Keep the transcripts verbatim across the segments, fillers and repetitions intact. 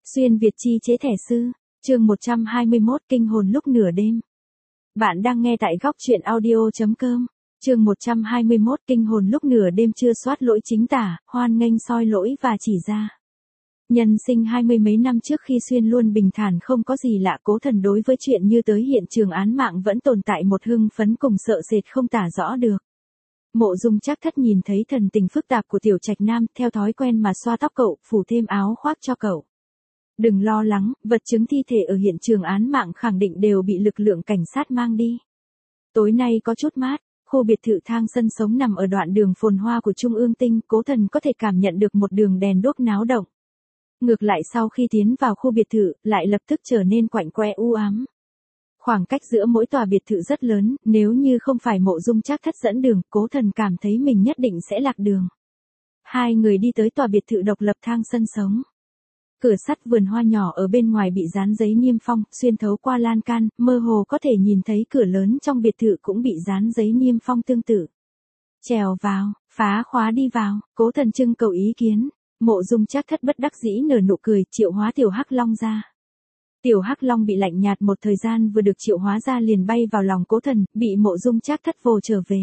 Xuyên Việt chi chế thẻ sư, chương một trăm hai mươi mốt kinh hồn lúc nửa đêm. Bạn đang nghe tại góc truyện audio.com, chương một trăm hai mươi mốt kinh hồn lúc nửa đêm chưa soát lỗi chính tả, hoan nghênh soi lỗi và chỉ ra. Nhân sinh hai mươi mấy năm trước khi Xuyên luôn bình thản không có gì lạ, Cố Thần đối với chuyện như tới hiện trường án mạng vẫn tồn tại một hưng phấn cùng sợ sệt không tả rõ được. Mộ Dung Trác Thất nhìn thấy thần tình phức tạp của Tiểu Trạch Nam, theo thói quen mà xoa tóc cậu, phủ thêm áo khoác cho cậu. Đừng lo lắng, vật chứng thi thể ở hiện trường án mạng khẳng định đều bị lực lượng cảnh sát mang đi. Tối nay có chút mát, khu biệt thự thang sân sống nằm ở đoạn đường phồn hoa của Trung ương Tinh, Cố Thần có thể cảm nhận được một đường đèn đuốc náo động. Ngược lại sau khi tiến vào khu biệt thự, lại lập tức trở nên quạnh quẽ u ám. Khoảng cách giữa mỗi tòa biệt thự rất lớn, nếu như không phải Mộ Dung Trác Thất dẫn đường, Cố Thần cảm thấy mình nhất định sẽ lạc đường. Hai người đi tới tòa biệt thự độc lập thang sân sống. Cửa sắt vườn hoa nhỏ ở bên ngoài bị dán giấy niêm phong, xuyên thấu qua lan can, mơ hồ có thể nhìn thấy cửa lớn trong biệt thự cũng bị dán giấy niêm phong tương tự. Trèo vào, phá khóa đi vào, Cố Thần trưng cầu ý kiến. Mộ Dung Trác Thất bất đắc dĩ nở nụ cười, triệu hóa Tiểu Hắc Long ra. Tiểu Hắc Long bị lạnh nhạt một thời gian vừa được triệu hóa ra liền bay vào lòng Cố Thần, bị Mộ Dung Trác Thất vồ trở về.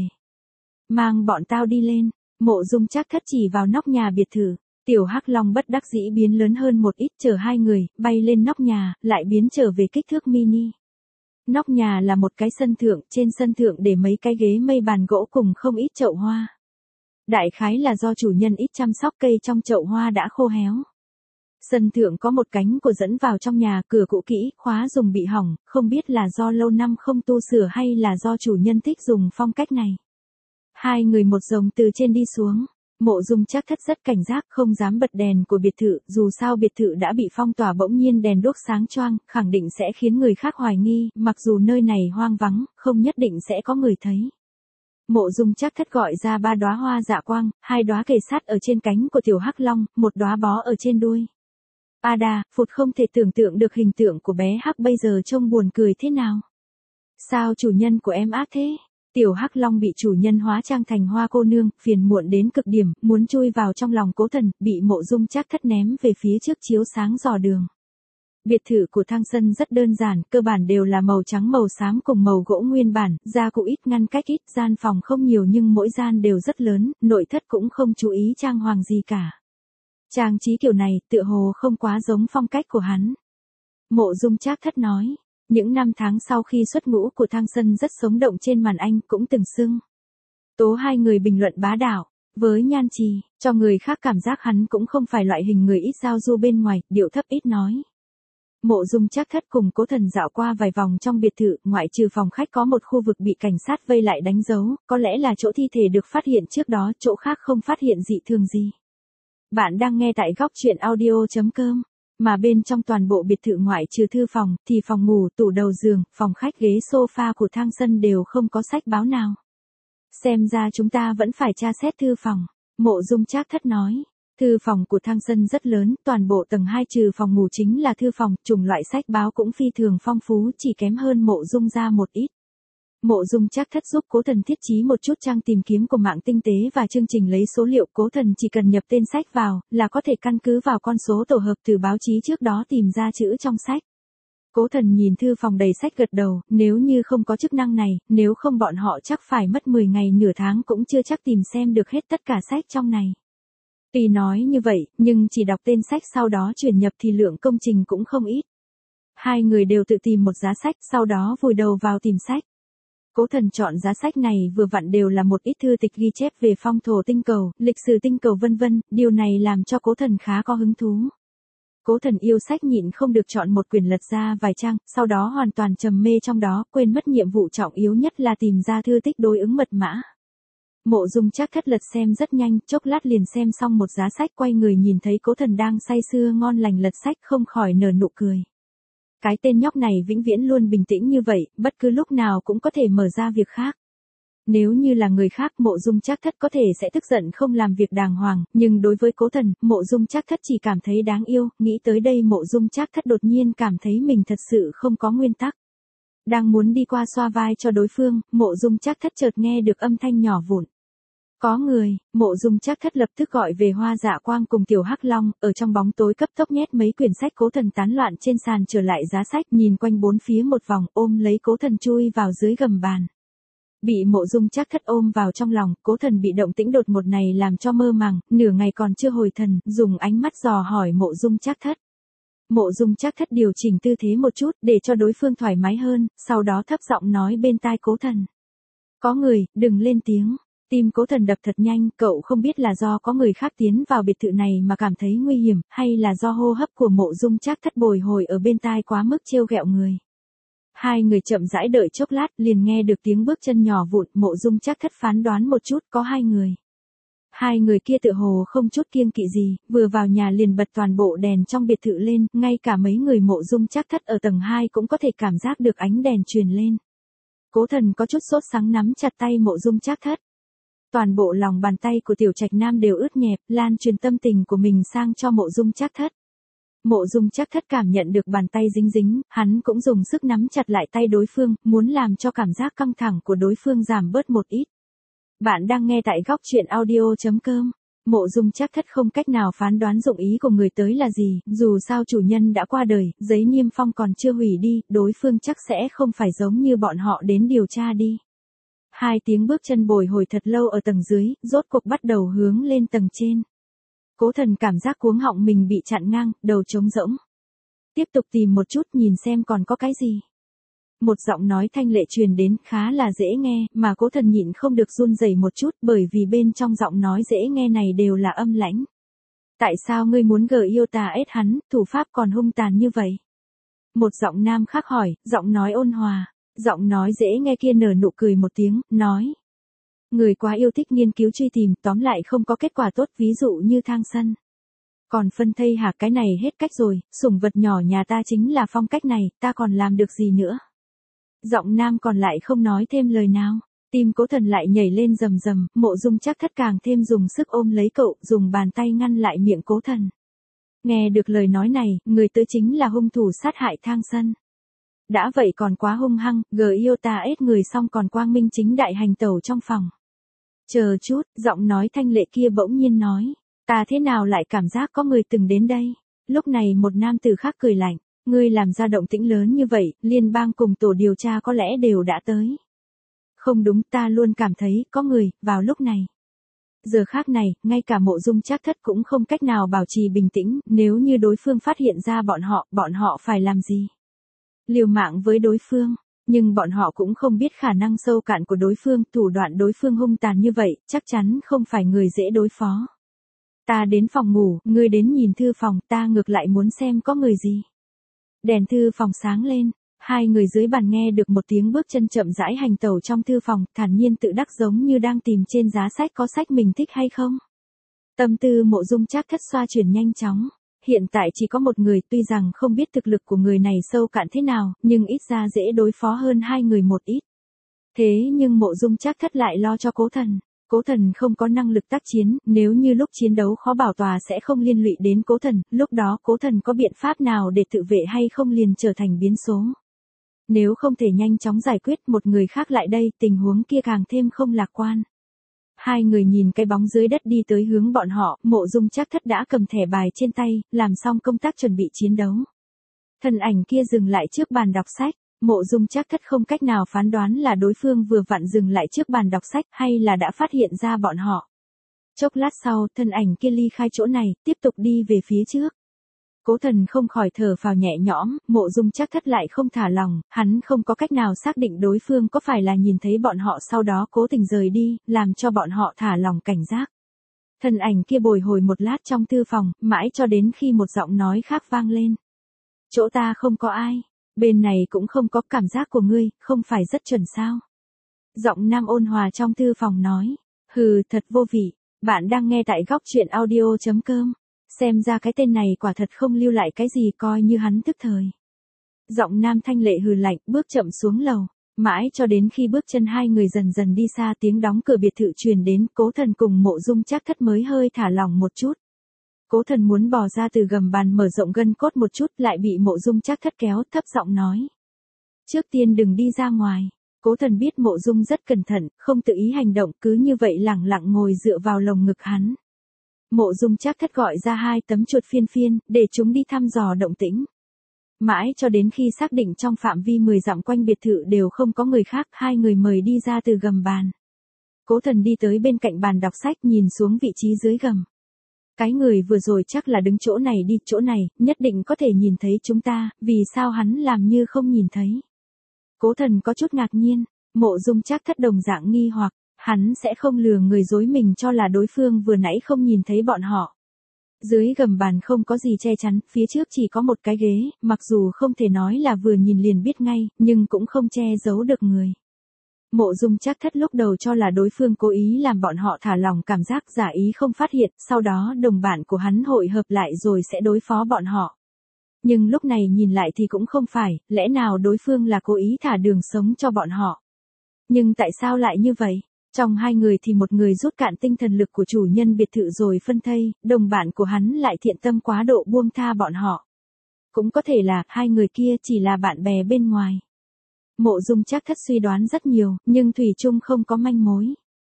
Mang bọn tao đi lên, Mộ Dung Trác Thất chỉ vào nóc nhà biệt thự. Tiểu Hắc Long bất đắc dĩ biến lớn hơn một ít, chở hai người, bay lên nóc nhà, lại biến trở về kích thước mini. Nóc nhà là một cái sân thượng, trên sân thượng để mấy cái ghế mây bàn gỗ cùng không ít chậu hoa. Đại khái là do chủ nhân ít chăm sóc cây trong chậu hoa đã khô héo. Sân thượng có một cánh cửa dẫn vào trong nhà, cửa cũ kỹ, khóa dùng bị hỏng, không biết là do lâu năm không tu sửa hay là do chủ nhân thích dùng phong cách này. Hai người một dòng từ trên đi xuống. Mộ Dung Trác Thất rất cảnh giác, không dám bật đèn của biệt thự, dù sao biệt thự đã bị phong tỏa, bỗng nhiên đèn đuốc sáng choang, khẳng định sẽ khiến người khác hoài nghi, mặc dù nơi này hoang vắng, không nhất định sẽ có người thấy. Mộ Dung Trác Thất gọi ra ba đóa hoa dạ quang, hai đóa kề sát ở trên cánh của Tiểu Hắc Long, một đóa bó ở trên đuôi. A đà, Phụt không thể tưởng tượng được hình tượng của bé Hắc bây giờ trông buồn cười thế nào. Sao chủ nhân của em ác thế? Tiểu Hắc Long bị chủ nhân hóa trang thành hoa cô nương, phiền muộn đến cực điểm, muốn chui vào trong lòng Cố Thần, bị Mộ Dung Trác Thất ném về phía trước chiếu sáng dò đường. Biệt thự của thang sân rất đơn giản, cơ bản đều là màu trắng màu xám cùng màu gỗ nguyên bản, gia cụ ít, ngăn cách ít, gian phòng không nhiều nhưng mỗi gian đều rất lớn, nội thất cũng không chú ý trang hoàng gì cả. Trang trí kiểu này, tựa hồ không quá giống phong cách của hắn. Mộ Dung Trác Thất nói. Những năm tháng sau khi xuất ngũ của thang sân rất sống động trên màn ảnh, cũng từng xưng tố hai người bình luận bá đạo, với nhan trì, cho người khác cảm giác hắn cũng không phải loại hình người ít giao du bên ngoài, điệu thấp ít nói. Mộ Dung Trác Thất cùng Cố Thần dạo qua vài vòng trong biệt thự, ngoại trừ phòng khách có một khu vực bị cảnh sát vây lại đánh dấu, có lẽ là chỗ thi thể được phát hiện trước đó, chỗ khác không phát hiện dị thường gì. Bạn đang nghe tại góc truyện audio.com. Mà bên trong toàn bộ biệt thự ngoại trừ thư phòng, thì phòng ngủ, tủ đầu giường, phòng khách, ghế sofa của thang sân đều không có sách báo nào. Xem ra chúng ta vẫn phải tra xét thư phòng, Mộ Dung Trác Thất nói. Thư phòng của thang sân rất lớn, toàn bộ tầng hai trừ phòng ngủ chính là thư phòng, chủng loại sách báo cũng phi thường phong phú, chỉ kém hơn Mộ Dung ra một ít. Mộ Dung Trác Thất giúp Cố Thần thiết trí một chút trang tìm kiếm của mạng tinh tế và chương trình lấy số liệu, Cố Thần chỉ cần nhập tên sách vào, là có thể căn cứ vào con số tổ hợp từ báo chí trước đó tìm ra chữ trong sách. Cố Thần nhìn thư phòng đầy sách gật đầu, nếu như không có chức năng này, nếu không bọn họ chắc phải mất mười ngày nửa tháng cũng chưa chắc tìm xem được hết tất cả sách trong này. Tuy nói như vậy, nhưng chỉ đọc tên sách sau đó chuyển nhập thì lượng công trình cũng không ít. Hai người đều tự tìm một giá sách, sau đó vùi đầu vào tìm sách. Cố Thần chọn giá sách này vừa vặn đều là một ít thư tịch ghi chép về phong thổ tinh cầu, lịch sử tinh cầu vân vân, điều này làm cho Cố Thần khá có hứng thú. Cố Thần yêu sách nhịn không được chọn một quyển lật ra vài trang, sau đó hoàn toàn trầm mê trong đó, quên mất nhiệm vụ trọng yếu nhất là tìm ra thư tích đối ứng mật mã. Mộ Dung Trác Thất lật xem rất nhanh, chốc lát liền xem xong một giá sách, quay người nhìn thấy Cố Thần đang say sưa ngon lành lật sách, không khỏi nở nụ cười. Cái tên nhóc này vĩnh viễn luôn bình tĩnh như vậy, bất cứ lúc nào cũng có thể mở ra việc khác. Nếu như là người khác, Mộ Dung Trác Thất có thể sẽ tức giận không làm việc đàng hoàng, nhưng đối với Cố Thần, Mộ Dung Trác Thất chỉ cảm thấy đáng yêu, nghĩ tới đây Mộ Dung Trác Thất đột nhiên cảm thấy mình thật sự không có nguyên tắc. Đang muốn đi qua xoa vai cho đối phương, Mộ Dung Trác Thất chợt nghe được âm thanh nhỏ vụn. Có người, Mộ Dung Trác Thất lập tức gọi về Hoa Dạ Quang cùng Tiểu Hắc Long, ở trong bóng tối cấp tốc nhét mấy quyển sách Cố Thần tán loạn trên sàn trở lại giá sách, nhìn quanh bốn phía một vòng, ôm lấy Cố Thần chui vào dưới gầm bàn. Bị Mộ Dung Trác Thất ôm vào trong lòng, Cố Thần bị động tĩnh đột ngột này làm cho mơ màng, nửa ngày còn chưa hồi thần, dùng ánh mắt dò hỏi Mộ Dung Trác Thất. Mộ Dung Trác Thất điều chỉnh tư thế một chút, để cho đối phương thoải mái hơn, sau đó thấp giọng nói bên tai Cố Thần. Có người, đừng lên tiếng. Tim Cố Thần đập thật nhanh, cậu không biết là do có người khác tiến vào biệt thự này mà cảm thấy nguy hiểm, hay là do hô hấp của Mộ Dung Trác Thất bồi hồi ở bên tai quá mức trêu ghẹo người. Hai người chậm rãi đợi chốc lát, liền nghe được tiếng bước chân nhỏ vụn, Mộ Dung Trác Thất phán đoán một chút, có hai người. Hai người kia tựa hồ không chút kiêng kỵ gì, vừa vào nhà liền bật toàn bộ đèn trong biệt thự lên, ngay cả mấy người Mộ Dung Trác Thất ở tầng hai cũng có thể cảm giác được ánh đèn truyền lên. Cố Thần có chút sốt sắng nắm chặt tay Mộ Dung Trác Thất. Toàn bộ lòng bàn tay của Tiểu Trạch Nam đều ướt nhẹp, lan truyền tâm tình của mình sang cho Mộ Dung Trác Thất. Mộ Dung Trác Thất cảm nhận được bàn tay dính dính, hắn cũng dùng sức nắm chặt lại tay đối phương, muốn làm cho cảm giác căng thẳng của đối phương giảm bớt một ít. Bạn đang nghe tại góc truyện audio chấm com. Mộ Dung Trác Thất không cách nào phán đoán dụng ý của người tới là gì, dù sao chủ nhân đã qua đời, giấy niêm phong còn chưa hủy đi, đối phương chắc sẽ không phải giống như bọn họ đến điều tra đi. Hai tiếng bước chân bồi hồi thật lâu ở tầng dưới, rốt cuộc bắt đầu hướng lên tầng trên. Cố Thần cảm giác cuống họng mình bị chặn ngang, đầu trống rỗng. Tiếp tục tìm một chút nhìn xem còn có cái gì. Một giọng nói thanh lệ truyền đến, khá là dễ nghe, mà Cố Thần nhịn không được run rẩy một chút, bởi vì bên trong giọng nói dễ nghe này đều là âm lãnh. Tại sao ngươi muốn gờ yêu ta ết hắn, thủ pháp còn hung tàn như vậy? Một giọng nam khác hỏi, giọng nói ôn hòa. Giọng nói dễ nghe kia nở nụ cười một tiếng, nói. Người quá yêu thích nghiên cứu truy tìm, tóm lại không có kết quả tốt, ví dụ như thang sân. Còn phân thây hả, cái này hết cách rồi, sủng vật nhỏ nhà ta chính là phong cách này, ta còn làm được gì nữa. Giọng nam còn lại không nói thêm lời nào, tim Cố Thần lại nhảy lên rầm rầm, Mộ Dung Trác Thất càng thêm dùng sức ôm lấy cậu, dùng bàn tay ngăn lại miệng Cố Thần. Nghe được lời nói này, người tới chính là hung thủ sát hại thang sân. Đã vậy còn quá hung hăng, gờ yêu ta ết người xong còn quang minh chính đại hành tẩu trong phòng. Chờ chút, giọng nói thanh lệ kia bỗng nhiên nói, ta thế nào lại cảm giác có người từng đến đây. Lúc này một nam tử khác cười lạnh, ngươi làm ra động tĩnh lớn như vậy, liên bang cùng tổ điều tra có lẽ đều đã tới. Không đúng, ta luôn cảm thấy có người, vào lúc này. Giờ khác này, ngay cả Mộ Dung Trác Thất cũng không cách nào bảo trì bình tĩnh, nếu như đối phương phát hiện ra bọn họ, bọn họ phải làm gì? Liều mạng với đối phương, nhưng bọn họ cũng không biết khả năng sâu cạn của đối phương, thủ đoạn đối phương hung tàn như vậy, chắc chắn không phải người dễ đối phó. Ta đến phòng ngủ, ngươi đến nhìn thư phòng, ta ngược lại muốn xem có người gì. Đèn thư phòng sáng lên, hai người dưới bàn nghe được một tiếng bước chân chậm rãi hành tẩu trong thư phòng, thản nhiên tự đắc giống như đang tìm trên giá sách có sách mình thích hay không. Tâm tư Mộ Dung Trác Thất xoa chuyển nhanh chóng. Hiện tại chỉ có một người, tuy rằng không biết thực lực của người này sâu cạn thế nào, nhưng ít ra dễ đối phó hơn hai người một ít. Thế nhưng Mộ Dung Trác Thất lại lo cho Cố Thần. Cố Thần không có năng lực tác chiến, nếu như lúc chiến đấu khó bảo tòa sẽ không liên lụy đến Cố Thần, lúc đó Cố Thần có biện pháp nào để tự vệ hay không liền trở thành biến số. Nếu không thể nhanh chóng giải quyết một người khác lại đây, tình huống kia càng thêm không lạc quan. Hai người nhìn cái bóng dưới đất đi tới hướng bọn họ, Mộ Dung Trác Thất đã cầm thẻ bài trên tay, làm xong công tác chuẩn bị chiến đấu. Thân ảnh kia dừng lại trước bàn đọc sách, Mộ Dung Trác Thất không cách nào phán đoán là đối phương vừa vặn dừng lại trước bàn đọc sách hay là đã phát hiện ra bọn họ. Chốc lát sau, thân ảnh kia ly khai chỗ này, tiếp tục đi về phía trước. Cố Thần không khỏi thở phào nhẹ nhõm, Mộ Dung Trác Thất lại không thả lòng, hắn không có cách nào xác định đối phương có phải là nhìn thấy bọn họ sau đó cố tình rời đi, làm cho bọn họ thả lòng cảnh giác. Thân ảnh kia bồi hồi một lát trong thư phòng, mãi cho đến khi một giọng nói khác vang lên. Chỗ ta không có ai, bên này cũng không có, cảm giác của ngươi, không phải rất chuẩn sao. Giọng nam ôn hòa trong thư phòng nói, hừ, thật vô vị, bạn đang nghe tại góc truyện audio chấm com. Xem ra cái tên này quả thật không lưu lại cái gì, coi như hắn tức thời. Giọng nam thanh lệ hừ lạnh, bước chậm xuống lầu, mãi cho đến khi bước chân hai người dần dần đi xa, tiếng đóng cửa biệt thự truyền đến, Cố Thần cùng Mộ Dung Trác Thất mới hơi thả lỏng một chút. Cố Thần muốn bò ra từ gầm bàn mở rộng gân cốt một chút, lại bị Mộ Dung Trác Thất kéo, thấp giọng nói. Trước tiên đừng đi ra ngoài. Cố Thần biết Mộ Dung rất cẩn thận, không tự ý hành động, cứ như vậy lẳng lặng ngồi dựa vào lồng ngực hắn. Mộ Dung Trác Thất gọi ra hai tấm chuột phiên phiên, để chúng đi thăm dò động tĩnh. Mãi cho đến khi xác định trong phạm vi mười dặm quanh biệt thự đều không có người khác, hai người mời đi ra từ gầm bàn. Cố Thần đi tới bên cạnh bàn đọc sách, nhìn xuống vị trí dưới gầm. Cái người vừa rồi chắc là đứng chỗ này đi, chỗ này, nhất định có thể nhìn thấy chúng ta, vì sao hắn làm như không nhìn thấy. Cố Thần có chút ngạc nhiên, Mộ Dung Trác Thất đồng dạng nghi hoặc, hắn sẽ không lừa người dối mình cho là đối phương vừa nãy không nhìn thấy bọn họ. Dưới gầm bàn không có gì che chắn, phía trước chỉ có một cái ghế, mặc dù không thể nói là vừa nhìn liền biết ngay, nhưng cũng không che giấu được người. Mộ Dung Trác Thất lúc đầu cho là đối phương cố ý làm bọn họ thả lỏng cảm giác, giả ý không phát hiện, sau đó đồng bạn của hắn hội hợp lại rồi sẽ đối phó bọn họ. Nhưng lúc này nhìn lại thì cũng không phải, lẽ nào đối phương là cố ý thả đường sống cho bọn họ. Nhưng tại sao lại như vậy? Trong hai người thì một người rút cạn tinh thần lực của chủ nhân biệt thự rồi phân thây, đồng bạn của hắn lại thiện tâm quá độ buông tha bọn họ. Cũng có thể là hai người kia chỉ là bạn bè bên ngoài. Mộ Dung Trác Thất suy đoán rất nhiều, nhưng thủy chung không có manh mối.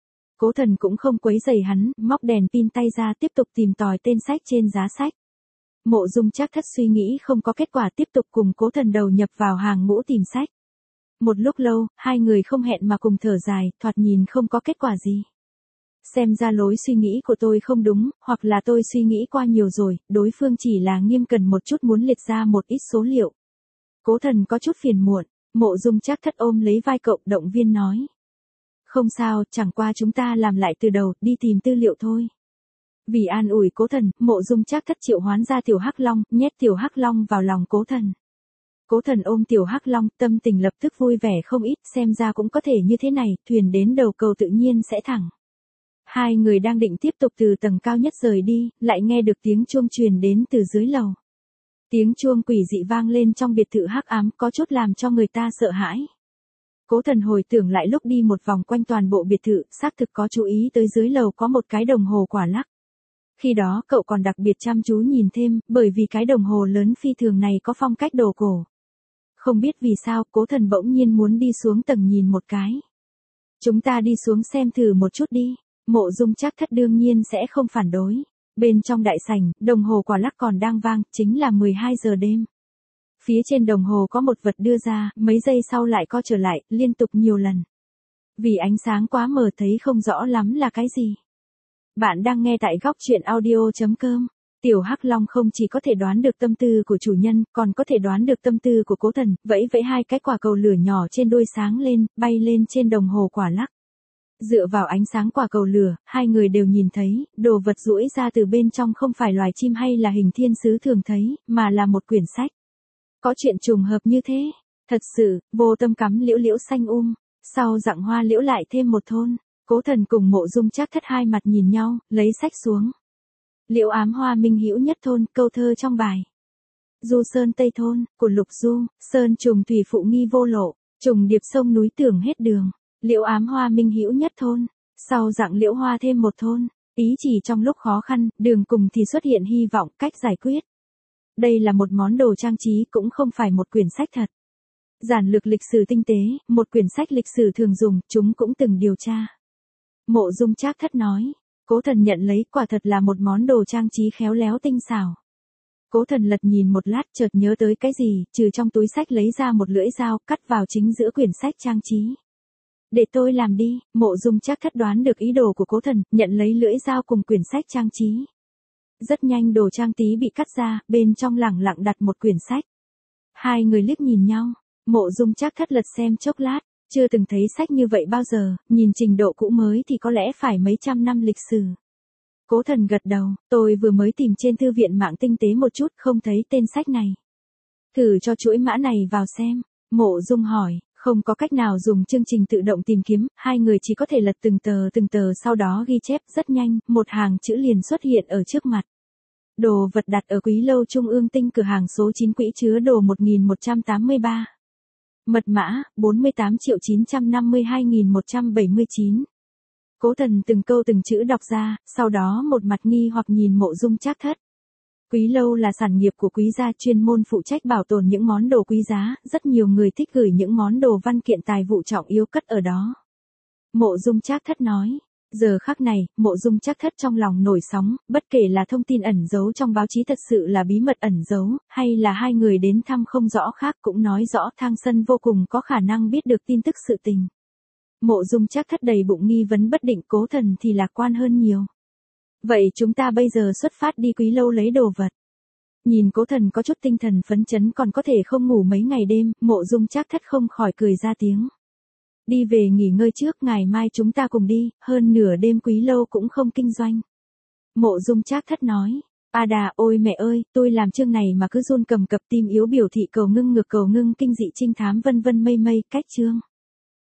Cố Thần cũng không quấy rầy hắn, móc đèn pin tay ra tiếp tục tìm tòi tên sách trên giá sách. Mộ Dung Trác Thất suy nghĩ không có kết quả tiếp tục cùng Cố Thần đầu nhập vào hàng ngũ tìm sách. Một lúc lâu, hai người không hẹn mà cùng thở dài, thoạt nhìn không có kết quả gì. Xem ra lối suy nghĩ của tôi không đúng, hoặc là tôi suy nghĩ qua nhiều rồi, đối phương chỉ là nghiêm cần một chút muốn liệt ra một ít số liệu. Cố Thần có chút phiền muộn, Mộ Dung Trác Thất ôm lấy vai cậu động viên nói. Không sao, chẳng qua chúng ta làm lại từ đầu, đi tìm tư liệu thôi. Vì an ủi Cố Thần, Mộ Dung Trác Thất triệu hoán ra Tiểu Hắc Long, nhét Tiểu Hắc Long vào lòng Cố Thần. Cố Thần ôm Tiểu Hắc Long, tâm tình lập tức vui vẻ không ít, xem ra cũng có thể như thế này, thuyền đến đầu cầu tự nhiên sẽ thẳng. Hai người đang định tiếp tục từ tầng cao nhất rời đi, lại nghe được tiếng chuông truyền đến từ dưới lầu. Tiếng chuông quỷ dị vang lên trong biệt thự hắc ám, có chút làm cho người ta sợ hãi. Cố Thần hồi tưởng lại lúc đi một vòng quanh toàn bộ biệt thự, xác thực có chú ý tới dưới lầu có một cái đồng hồ quả lắc. Khi đó cậu còn đặc biệt chăm chú nhìn thêm, bởi vì cái đồng hồ lớn phi thường này có phong cách đồ cổ. Không biết vì sao, Cố Thần bỗng nhiên muốn đi xuống tầng nhìn một cái. Chúng ta đi xuống xem thử một chút đi. Mộ Dung Trác Thất đương nhiên sẽ không phản đối. Bên trong đại sảnh, đồng hồ quả lắc còn đang vang, chính là mười hai giờ đêm. Phía trên đồng hồ có một vật đưa ra, mấy giây sau lại co trở lại, liên tục nhiều lần. Vì ánh sáng quá mờ thấy không rõ lắm là cái gì. Bạn đang nghe tại góc truyện audio chấm com. Tiểu Hắc Long không chỉ có thể đoán được tâm tư của chủ nhân, còn có thể đoán được tâm tư của Cố Thần, vẫy vẫy hai cái quả cầu lửa nhỏ trên đuôi sáng lên, bay lên trên đồng hồ quả lắc. Dựa vào ánh sáng quả cầu lửa, hai người đều nhìn thấy, đồ vật duỗi ra từ bên trong không phải loài chim hay là hình thiên sứ thường thấy, mà là một quyển sách. Có chuyện trùng hợp như thế, thật sự, vô tâm cắm liễu liễu xanh um, sau dặng hoa liễu lại thêm một thôn. Cố Thần cùng Mộ Dung Trác Thất hai mặt nhìn nhau, lấy sách xuống. Liễu ám hoa minh hữu nhất thôn, câu thơ trong bài. Du sơn tây thôn, của Lục Du, sơn trùng thủy phụ nghi vô lộ, trùng điệp sông núi tưởng hết đường. Liễu ám hoa minh hữu nhất thôn, sau dặng liễu hoa thêm một thôn, ý chỉ trong lúc khó khăn, đường cùng thì xuất hiện hy vọng, cách giải quyết. Đây là một món đồ trang trí, cũng không phải một quyển sách thật. Giản lược lịch sử tinh tế, một quyển sách lịch sử thường dùng, chúng cũng từng điều tra. Mộ Dung Trác Thất nói. Cố Thần nhận lấy, quả thật là một món đồ trang trí khéo léo tinh xảo. Cố Thần lật nhìn một lát, chợt nhớ tới cái gì, trừ trong túi sách lấy ra một lưỡi dao, cắt vào chính giữa quyển sách trang trí. Để tôi làm đi. Mộ Dung Trác Thất đoán được ý đồ của Cố Thần, nhận lấy lưỡi dao cùng quyển sách trang trí. Rất nhanh đồ trang trí bị cắt ra, bên trong lẳng lặng đặt một quyển sách. Hai người liếc nhìn nhau, Mộ Dung Trác Thất lật xem chốc lát, chưa từng thấy sách như vậy bao giờ, nhìn trình độ cũ mới thì có lẽ phải mấy trăm năm lịch sử. Cố Thần gật đầu, tôi vừa mới tìm trên thư viện mạng tinh tế một chút, không thấy tên sách này. Thử cho chuỗi mã này vào xem. Mộ Dung hỏi, không có cách nào dùng chương trình tự động tìm kiếm, hai người chỉ có thể lật từng tờ từng tờ sau đó ghi chép, rất nhanh, một hàng chữ liền xuất hiện ở trước mặt. Đồ vật đặt ở Quý Lâu Trung ương Tinh, cửa hàng số chín, quỹ chứa đồ một nghìn một trăm tám mươi ba. Mật mã, bốn mươi tám triệu chín trăm năm mươi hai nghìn một trăm bảy mươi chín. Cố Thần từng câu từng chữ đọc ra, sau đó một mặt nghi hoặc nhìn Mộ Dung Trác Thất. Quý lâu là sản nghiệp của quý gia chuyên môn phụ trách bảo tồn những món đồ quý giá, rất nhiều người thích gửi những món đồ văn kiện tài vụ trọng yếu cất ở đó. Mộ Dung Trác Thất nói. Giờ khắc này, Mộ Dung Trác Thất trong lòng nổi sóng, bất kể là thông tin ẩn giấu trong báo chí thật sự là bí mật ẩn giấu, hay là hai người đến thăm không rõ khác cũng nói rõ Thang Sân vô cùng có khả năng biết được tin tức sự tình. Mộ Dung Trác Thất đầy bụng nghi vấn bất định, Cố Thần thì lạc quan hơn nhiều. Vậy chúng ta bây giờ xuất phát đi quý lâu lấy đồ vật. Nhìn Cố Thần có chút tinh thần phấn chấn còn có thể không ngủ mấy ngày đêm, Mộ Dung Trác Thất không khỏi cười ra tiếng. Đi về nghỉ ngơi trước, ngày mai chúng ta cùng đi, hơn nửa đêm quý lâu cũng không kinh doanh. Mộ Dung Trác Thất nói. A Đà, ôi mẹ ơi, tôi làm chương này mà cứ run cầm cập, tim yếu biểu thị cầu ngưng ngược cầu ngưng kinh dị trinh thám vân vân mây mây, cách chương.